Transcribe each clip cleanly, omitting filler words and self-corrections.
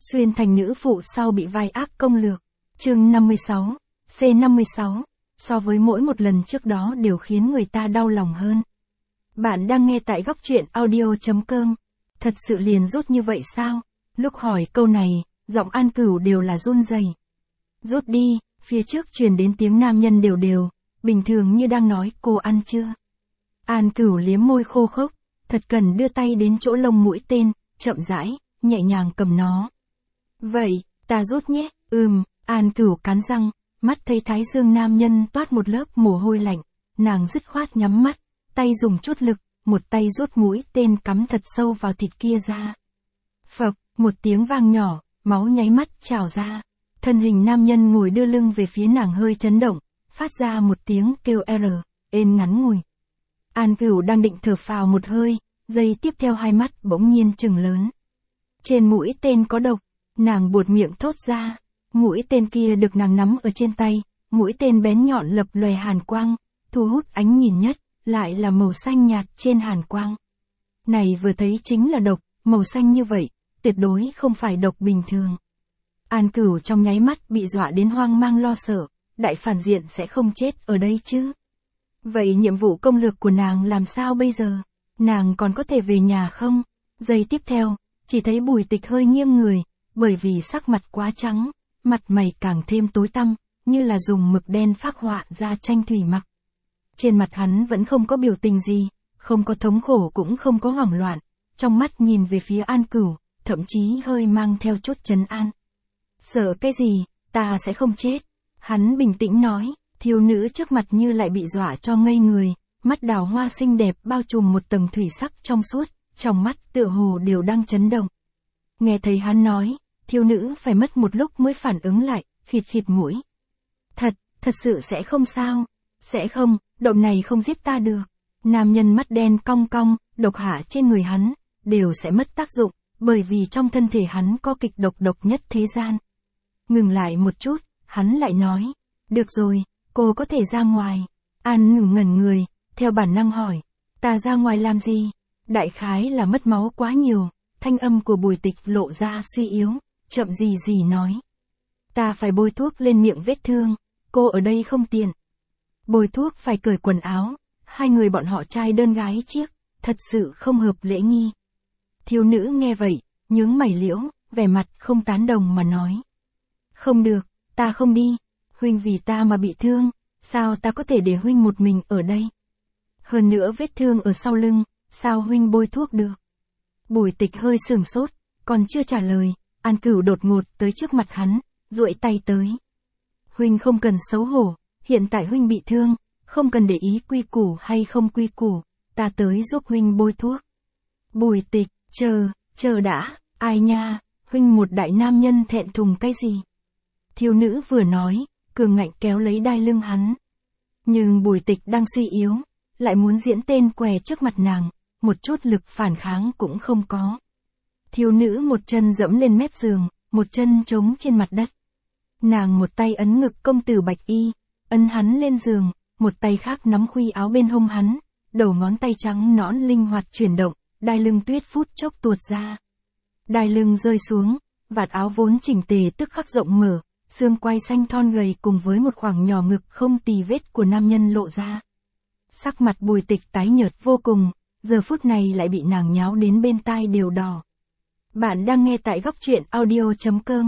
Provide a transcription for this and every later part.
Xuyên thành nữ phụ sau bị vai ác công lược. Chương 56, C56, so với mỗi một lần trước đó đều khiến người ta đau lòng hơn. Bạn đang nghe tại góc truyện audio.com. Thật sự liền rút như vậy sao? Lúc hỏi câu này, giọng An Cửu đều là run rẩy. Rút đi, phía trước truyền đến tiếng nam nhân đều đều, bình thường như đang nói cô ăn chưa? An Cửu liếm môi khô khốc, thật cần đưa tay đến chỗ lông mũi tên, chậm rãi, nhẹ nhàng cầm nó. Vậy, ta rút nhé, An Cửu cắn răng, mắt thấy thái dương nam nhân toát một lớp mồ hôi lạnh, nàng dứt khoát nhắm mắt, tay dùng chút lực, một tay rút mũi tên cắm thật sâu vào thịt kia ra. Phập, một tiếng vang nhỏ, máu nháy mắt trào ra. Thân hình nam nhân ngồi đưa lưng về phía nàng hơi chấn động, phát ra một tiếng kêu ên ngắn ngủi. An Cửu đang định thở phào một hơi, giây tiếp theo hai mắt bỗng nhiên trừng lớn. Trên mũi tên có độc, nàng buột miệng thốt ra. Mũi tên kia được nàng nắm ở trên tay, mũi tên bén nhọn lập lòe hàn quang, thu hút ánh nhìn nhất, lại là màu xanh nhạt trên hàn quang. Này vừa thấy chính là độc, màu xanh như vậy, tuyệt đối không phải độc bình thường. An Cửu trong nháy mắt bị dọa đến hoang mang lo sợ, đại phản diện sẽ không chết ở đây chứ. Vậy nhiệm vụ công lược của nàng làm sao bây giờ? Nàng còn có thể về nhà không? Giây tiếp theo, chỉ thấy Bùi Tịch hơi nghiêng người, bởi vì sắc mặt quá trắng, mặt mày càng thêm tối tăm, như là dùng mực đen phác họa ra tranh thủy mặc. Trên mặt hắn vẫn không có biểu tình gì, không có thống khổ cũng không có hoảng loạn, trong mắt nhìn về phía An Cửu, thậm chí hơi mang theo chút trấn an. Sợ cái gì, ta sẽ không chết. Hắn bình tĩnh nói, thiếu nữ trước mặt như lại bị dọa cho ngây người, mắt đào hoa xinh đẹp bao trùm một tầng thủy sắc trong suốt, trong mắt tựa hồ đều đang chấn động. Nghe thấy hắn nói, thiếu nữ phải mất một lúc mới phản ứng lại, khịt khịt mũi. Thật sự sẽ không sao. Sẽ không, độc này không giết ta được. Nam nhân mắt đen cong cong, độc hạ trên người hắn, đều sẽ mất tác dụng, bởi vì trong thân thể hắn có kịch độc nhất thế gian. Ngừng lại một chút, hắn lại nói, được rồi, cô có thể ra ngoài. An ngẩn người, theo bản năng hỏi, ta ra ngoài làm gì? Đại khái là mất máu quá nhiều, thanh âm của Bùi Tịch lộ ra suy yếu, chậm gì nói. Ta phải bôi thuốc lên miệng vết thương, cô ở đây không tiện. Bôi thuốc phải cởi quần áo, hai người bọn họ trai đơn gái chiếc, thật sự không hợp lễ nghi. Thiếu nữ nghe vậy, nhướng mày liễu, vẻ mặt không tán đồng mà nói. Không được, ta không đi, huynh vì ta mà bị thương, sao ta có thể để huynh một mình ở đây? Hơn nữa vết thương ở sau lưng, sao huynh bôi thuốc được? Bùi Tịch hơi sửng sốt, còn chưa trả lời, An Cửu đột ngột tới trước mặt hắn, duỗi tay tới. Huynh không cần xấu hổ, hiện tại huynh bị thương, không cần để ý quy củ hay không quy củ, ta tới giúp huynh bôi thuốc. Bùi Tịch, chờ đã, ai nha, huynh một đại nam nhân thẹn thùng cái gì? Thiếu nữ vừa nói, cường ngạnh kéo lấy đai lưng hắn. Nhưng Bùi Tịch đang suy yếu, lại muốn diễn tên què trước mặt nàng, một chút lực phản kháng cũng không có. Thiếu nữ một chân dẫm lên mép giường, một chân trống trên mặt đất. Nàng một tay ấn ngực công tử Bạch Y, ấn hắn lên giường, một tay khác nắm khuy áo bên hông hắn, đầu ngón tay trắng nõn linh hoạt chuyển động, đai lưng tuyết phút chốc tuột ra. Đai lưng rơi xuống, vạt áo vốn chỉnh tề tức khắc rộng mở, xương quai xanh thon gầy cùng với một khoảng nhỏ ngực không tì vết của nam nhân lộ ra. Sắc mặt Bùi Tịch tái nhợt vô cùng, giờ phút này lại bị nàng nháo đến bên tai đều đỏ. Bạn đang nghe tại góc truyện audio.com.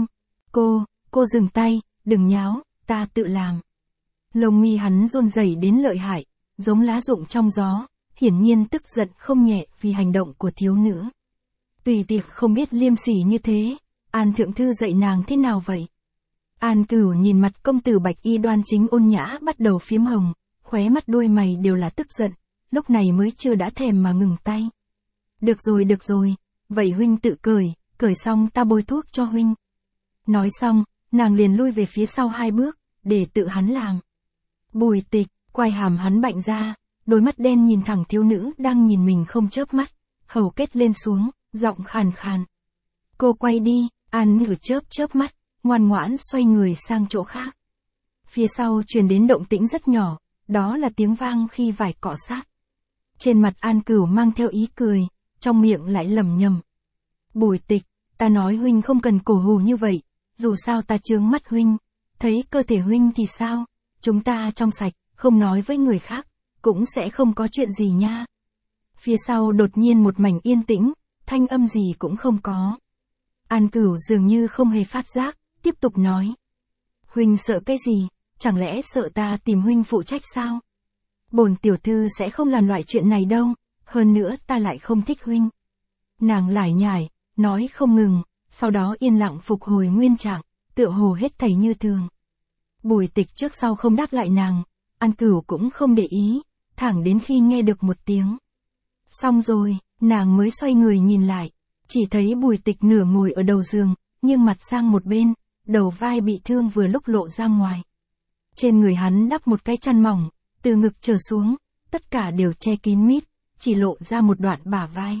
Cô dừng tay, đừng nháo, ta tự làm. Lông mi hắn run rẩy đến lợi hại, giống lá rụng trong gió, hiển nhiên tức giận không nhẹ vì hành động của thiếu nữ. Tùy tiệc không biết liêm sỉ như thế, An thượng thư dạy nàng thế nào vậy? An Cửu nhìn mặt công tử Bạch Y đoan chính ôn nhã bắt đầu phiếm hồng, khóe mắt đôi mày đều là tức giận, lúc này mới chưa đã thèm mà ngừng tay. Được rồi, vậy huynh tự cởi xong ta bôi thuốc cho huynh. Nói xong, nàng liền lui về phía sau 2 bước, để tự hắn làm. Bùi Tịch, quai hàm hắn bạnh ra, đôi mắt đen nhìn thẳng thiếu nữ đang nhìn mình không chớp mắt, hầu kết lên xuống, giọng khàn khàn. Cô quay đi, An Ngữ chớp mắt, ngoan ngoãn xoay người sang chỗ khác. Phía sau truyền đến động tĩnh rất nhỏ, đó là tiếng vang khi vải cọ sát. Trên mặt An Cửu mang theo ý cười, trong miệng lại lẩm nhẩm. Bùi Tịch, Ta nói huynh không cần cổ hủ như vậy, dù sao ta chướng mắt huynh, thấy cơ thể huynh thì sao, chúng ta trong sạch, không nói với người khác, cũng sẽ không có chuyện gì nha. Phía sau đột nhiên một mảnh yên tĩnh, thanh âm gì cũng không có. An Cửu dường như không hề phát giác, tiếp tục nói. Huynh sợ cái gì, chẳng lẽ sợ ta tìm huynh phụ trách sao? Bổn tiểu thư sẽ không làm loại chuyện này đâu, hơn nữa ta lại không thích huynh. Nàng lải nhải, nói không ngừng, sau đó yên lặng phục hồi nguyên trạng, tựa hồ hết thảy như thường. Bùi Tịch trước sau không đáp lại nàng, An Cửu cũng không để ý, thẳng đến khi nghe được một tiếng. Xong rồi, nàng mới xoay người nhìn lại, chỉ thấy Bùi Tịch nửa ngồi ở đầu giường, nghiêng mặt sang một bên, đầu vai bị thương vừa lúc lộ ra ngoài. Trên người hắn đắp một cái chăn mỏng, từ ngực trở xuống, tất cả đều che kín mít, chỉ lộ ra một đoạn bả vai.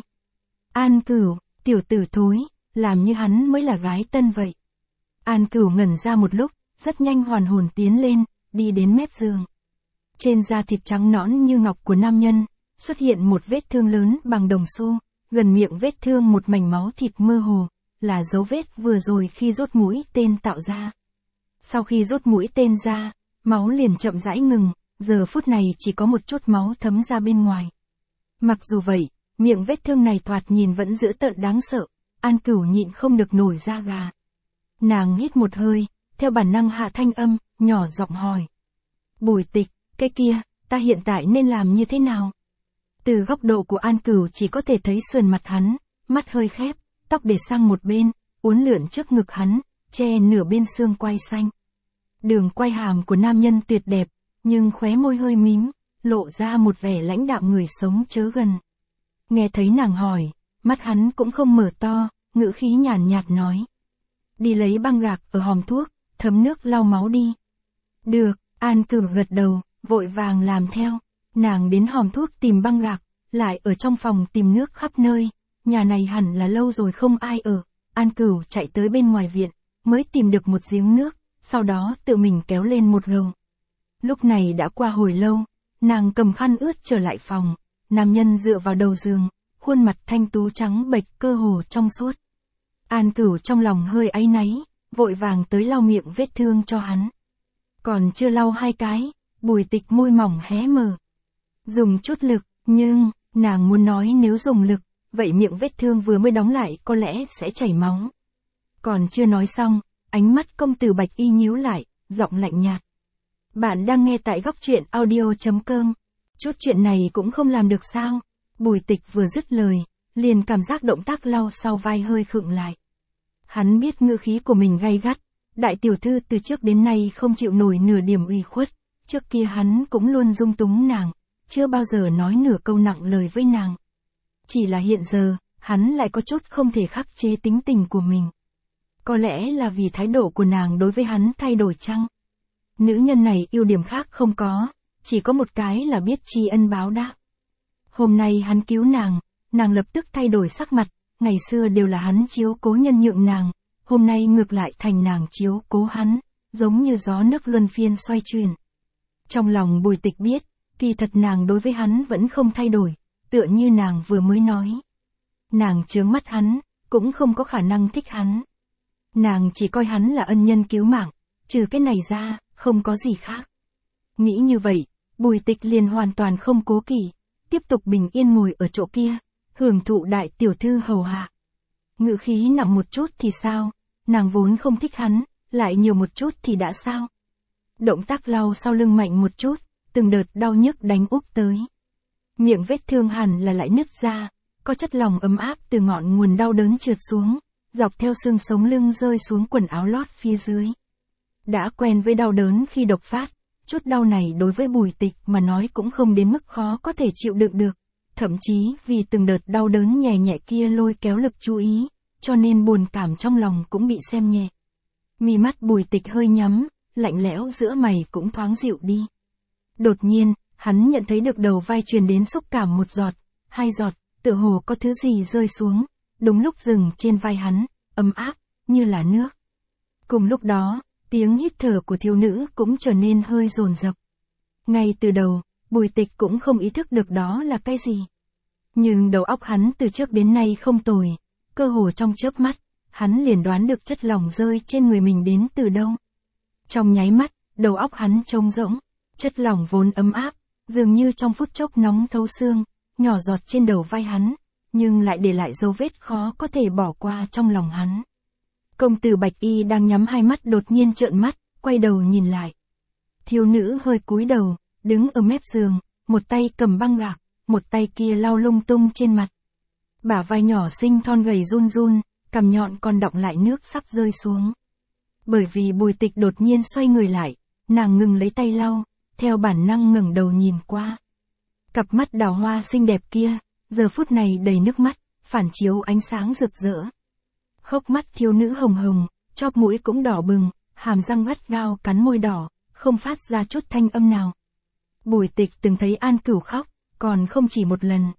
An Cửu, tiểu tử thối, làm như hắn mới là gái tân vậy. An Cửu ngẩn ra một lúc, rất nhanh hoàn hồn tiến lên, đi đến mép giường. Trên da thịt trắng nõn như ngọc của nam nhân, xuất hiện một vết thương lớn bằng đồng xu, gần miệng vết thương một mảnh máu thịt mơ hồ, là dấu vết vừa rồi khi rút mũi tên tạo ra. Sau khi rút mũi tên ra, máu liền chậm rãi ngừng, giờ phút này chỉ có một chút máu thấm ra bên ngoài. Mặc dù vậy, miệng vết thương này thoạt nhìn vẫn dữ tợn đáng sợ, An Cửu nhịn không được nổi da gà. Nàng hít một hơi, theo bản năng hạ thanh âm, nhỏ giọng hỏi. Bùi Tịch, cái kia, ta hiện tại nên làm như thế nào? Từ góc độ của An Cửu chỉ có thể thấy sườn mặt hắn, mắt hơi khép, tóc để sang một bên, uốn lượn trước ngực hắn, che nửa bên xương quai xanh. Đường quai hàm của nam nhân tuyệt đẹp, nhưng khóe môi hơi mím, lộ ra một vẻ lãnh đạm người sống chớ gần. Nghe thấy nàng hỏi, mắt hắn cũng không mở to, ngữ khí nhàn nhạt nói. Đi lấy băng gạc ở hòm thuốc, thấm nước lau máu đi. Được, An Cửu gật đầu, vội vàng làm theo. Nàng đến hòm thuốc tìm băng gạc, lại ở trong phòng tìm nước khắp nơi. Nhà này hẳn là lâu rồi không ai ở. An Cửu chạy tới bên ngoài viện, mới tìm được một giếng nước, sau đó tự mình kéo lên một gầu. Lúc này đã qua hồi lâu, nàng cầm khăn ướt trở lại phòng. Nam nhân dựa vào đầu giường, khuôn mặt thanh tú trắng bệch cơ hồ trong suốt. An Cửu trong lòng hơi áy náy, vội vàng tới lau miệng vết thương cho hắn. Còn chưa lau hai cái, Bùi Tịch môi mỏng hé mở. Dùng chút lực, nhưng, nàng muốn nói nếu dùng lực, vậy miệng vết thương vừa mới đóng lại có lẽ sẽ chảy máu. Còn chưa nói xong, ánh mắt công tử Bạch Y nhíu lại, giọng lạnh nhạt. Bạn đang nghe tại góc truyện audio.com. Chút chuyện này cũng không làm được sao? Bùi Tịch vừa dứt lời, liền cảm giác động tác lau sau vai hơi khựng lại. Hắn biết ngữ khí của mình gay gắt, đại tiểu thư từ trước đến nay không chịu nổi nửa điểm ủy khuất, trước kia hắn cũng luôn dung túng nàng, chưa bao giờ nói nửa câu nặng lời với nàng. Chỉ là hiện giờ, hắn lại có chút không thể khắc chế tính tình của mình. Có lẽ là vì thái độ của nàng đối với hắn thay đổi chăng? Nữ nhân này ưu điểm khác không có, chỉ có một cái là biết tri ân báo đáp. Hôm nay hắn cứu nàng lập tức thay đổi sắc mặt, ngày xưa đều là hắn chiếu cố nhân nhượng nàng, hôm nay ngược lại thành nàng chiếu cố hắn, giống như gió nước luân phiên xoay chuyển. Trong lòng Bùi Tịch biết, kỳ thật nàng đối với hắn vẫn không thay đổi, tựa như nàng vừa mới nói. Nàng chướng mắt hắn, cũng không có khả năng thích hắn. Nàng chỉ coi hắn là ân nhân cứu mạng, trừ cái này ra, không có gì khác. Nghĩ như vậy, Bùi Tịch liền hoàn toàn không cố kỵ, tiếp tục bình yên ngồi ở chỗ kia, hưởng thụ đại tiểu thư hầu hạ. Ngữ khí nặng một chút thì sao, nàng vốn không thích hắn, lại nhiều một chút thì đã sao. Động tác lau sau lưng mạnh một chút, từng đợt đau nhức đánh úp tới. Miệng vết thương hẳn là lại nứt ra, có chất lỏng ấm áp từ ngọn nguồn đau đớn trượt xuống, dọc theo xương sống lưng rơi xuống quần áo lót phía dưới. Đã quen với đau đớn khi độc phát, chút đau này đối với Bùi Tịch mà nói cũng không đến mức khó có thể chịu đựng được. Thậm chí vì từng đợt đau đớn nhẹ nhẹ kia lôi kéo lực chú ý, cho nên buồn cảm trong lòng cũng bị xem nhẹ. Mi mắt Bùi Tịch hơi nhắm, lạnh lẽo giữa mày cũng thoáng dịu đi. Đột nhiên, hắn nhận thấy được đầu vai truyền đến xúc cảm một giọt, hai giọt, tựa hồ có thứ gì rơi xuống, đúng lúc dừng trên vai hắn, ấm áp, như là nước. Cùng lúc đó, tiếng hít thở của thiếu nữ cũng trở nên hơi dồn dập. Ngay từ đầu, Bùi Tịch cũng không ý thức được đó là cái gì. Nhưng đầu óc hắn từ trước đến nay không tồi, cơ hồ trong chớp mắt, hắn liền đoán được chất lỏng rơi trên người mình đến từ đâu. Trong nháy mắt, đầu óc hắn trống rỗng, chất lỏng vốn ấm áp, dường như trong phút chốc nóng thấu xương, nhỏ giọt trên đầu vai hắn, nhưng lại để lại dấu vết khó có thể bỏ qua trong lòng hắn. Công tử Bạch Y đang nhắm hai mắt đột nhiên trợn mắt, quay đầu nhìn lại. Thiếu nữ hơi cúi đầu, đứng ở mép giường, một tay cầm băng gạc, một tay kia lau lung tung trên mặt. Bả vai nhỏ xinh thon gầy run run, cằm nhọn còn đọng lại nước sắp rơi xuống. Bởi vì Bùi Tịch đột nhiên xoay người lại, nàng ngừng lấy tay lau, theo bản năng ngẩng đầu nhìn qua. Cặp mắt đào hoa xinh đẹp kia, giờ phút này đầy nước mắt, phản chiếu ánh sáng rực rỡ. Hốc mắt thiếu nữ hồng hồng, chóp mũi cũng đỏ bừng, hàm răng gắt gao cắn môi đỏ, không phát ra chút thanh âm nào. Bùi Tịch từng thấy An Cửu khóc, còn không chỉ một lần.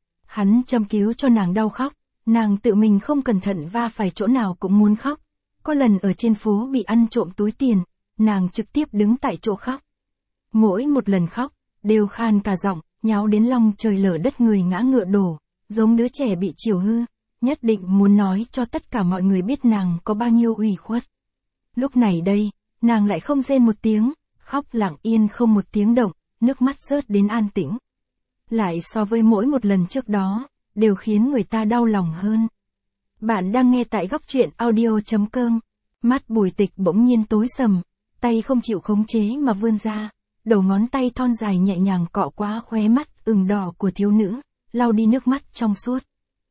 Hắn châm cứu cho nàng đau khóc, nàng tự mình không cẩn thận va phải chỗ nào cũng muốn khóc. Có lần ở trên phố bị ăn trộm túi tiền, nàng trực tiếp đứng tại chỗ khóc. Mỗi một lần khóc, đều khan cả giọng, nháo đến long trời lở đất người ngã ngựa đổ, giống đứa trẻ bị chiều hư, nhất định muốn nói cho tất cả mọi người biết nàng có bao nhiêu ủy khuất. Lúc này đây, nàng lại không rên một tiếng, khóc lặng yên không một tiếng động, nước mắt rớt đến an tĩnh. Lại so với mỗi một lần trước đó, đều khiến người ta đau lòng hơn. Bạn đang nghe tại góc truyện audio.com. Mắt Bùi Tịch bỗng nhiên tối sầm, tay không chịu khống chế mà vươn ra, đầu ngón tay thon dài nhẹ nhàng cọ qua khóe mắt ửng đỏ của thiếu nữ, lau đi nước mắt trong suốt.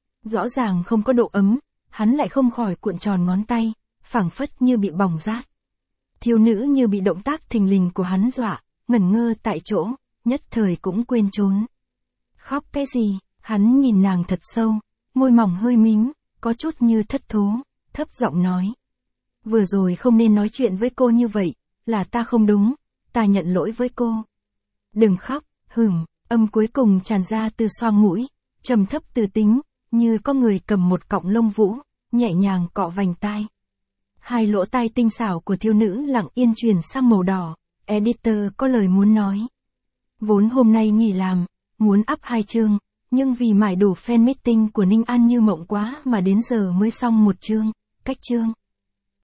Rõ ràng không có độ ấm, hắn lại không khỏi cuộn tròn ngón tay, phảng phất như bị bỏng rát. Thiếu nữ như bị động tác thình lình của hắn dọa, ngẩn ngơ tại chỗ, nhất thời cũng quên trốn. Khóc cái gì? Hắn nhìn nàng thật sâu, môi mỏng hơi mím, có chút như thất thố, thấp giọng nói. Vừa rồi không nên nói chuyện với cô như vậy, là ta không đúng, ta nhận lỗi với cô. Đừng khóc, âm cuối cùng tràn ra từ xoang mũi, trầm thấp từ tính, như có người cầm một cọng lông vũ, nhẹ nhàng cọ vành tai. Hai lỗ tai tinh xảo của thiếu nữ lặng yên chuyển sang màu đỏ, editor có lời muốn nói. Vốn hôm nay nghỉ làm, muốn up 2 chương, nhưng vì mải đủ fan meeting của Ninh An Như Mộng quá mà đến giờ mới xong 1 chương, cách chương.